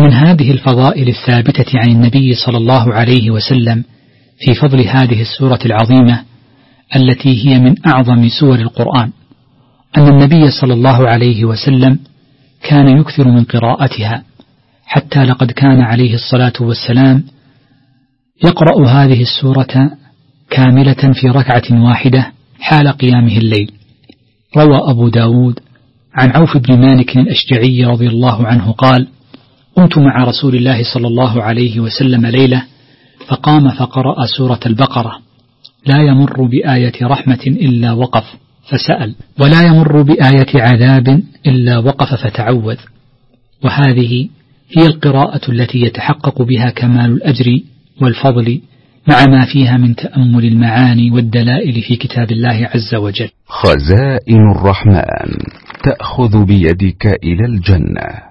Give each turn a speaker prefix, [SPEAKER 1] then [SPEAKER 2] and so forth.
[SPEAKER 1] ومن هذه الفضائل الثابتة عن النبي صلى الله عليه وسلم في فضل هذه السورة العظيمة التي هي من أعظم سور القرآن أن النبي صلى الله عليه وسلم كان يكثر من قراءتها، حتى لقد كان عليه الصلاة والسلام يقرأ هذه السورة كاملة في ركعة واحدة حال قيامه الليل. روى أبو داود عن عوف بن مالك الأشجعي رضي الله عنه قال: قمت مع رسول الله صلى الله عليه وسلم ليلة فقام فقرأ سورة البقرة: لا يمر بآية رحمة إلا وقف فسأل، ولا يمر بآية عذاب إلا وقف فتعوذ. وهذه هي القراءة التي يتحقق بها كمال الأجر والفضل مع ما فيها من تأمل المعاني والدلائل في كتاب الله عز وجل.
[SPEAKER 2] خزائن الرحمن تأخذ بيدك إلى الجنة.